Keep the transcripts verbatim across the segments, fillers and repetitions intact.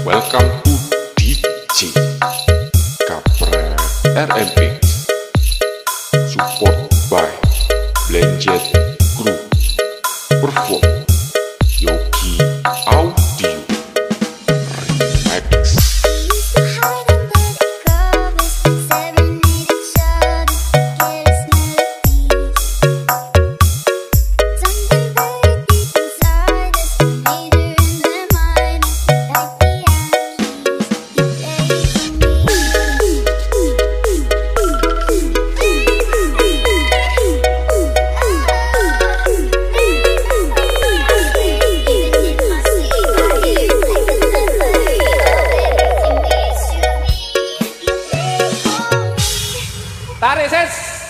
Welcome to D J Kapret R M X, support by Blended Group, perform Yogi Audio Remix. Tarik ses.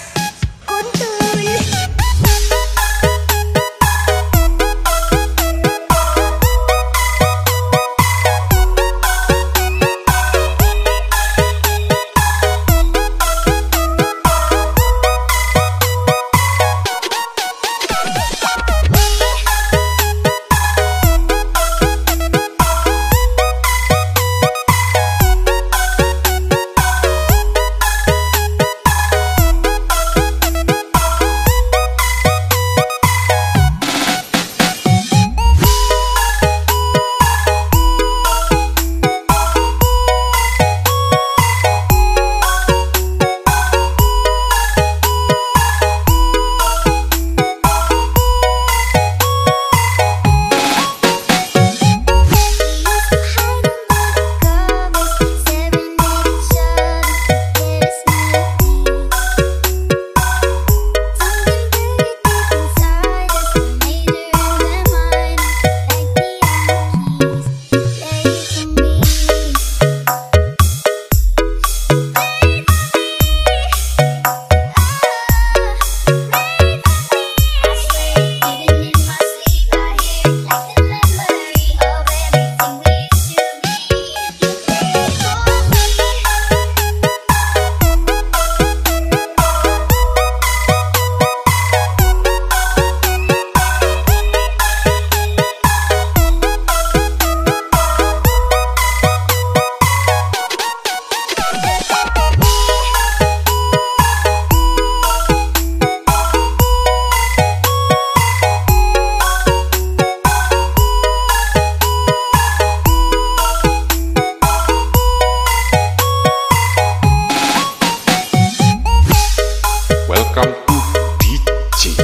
Welcome to D J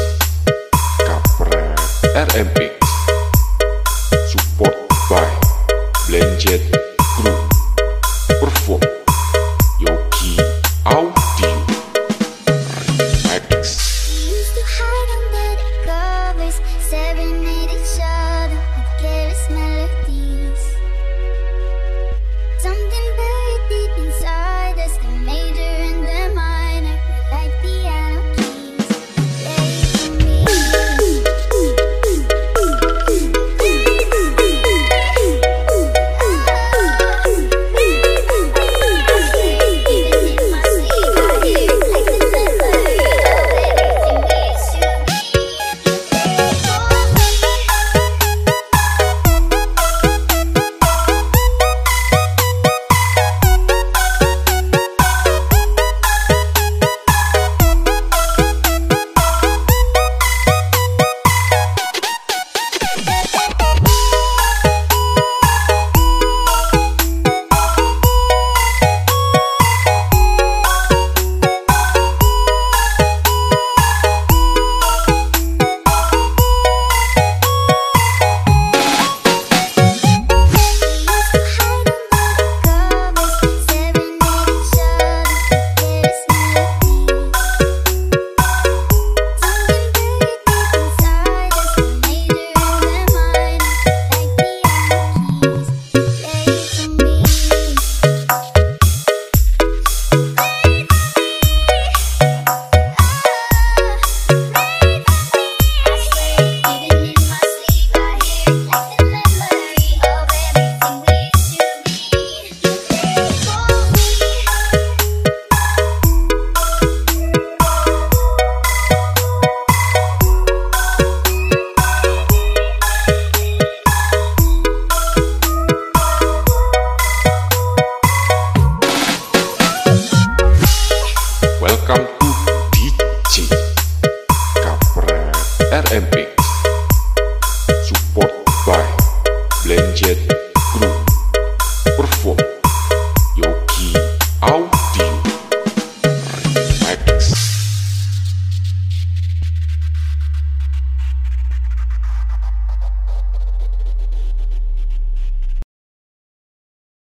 Kapret R M X, support by Blended Group, perform Yogi Audio Remix. Used to hide under the covers, serenade each other with careless melodies. Something buried deep inside us, the major and the minor, we like piano keys. Play for me. Ah. Welcome to D J Kampret R M X, support by Blended Group, perform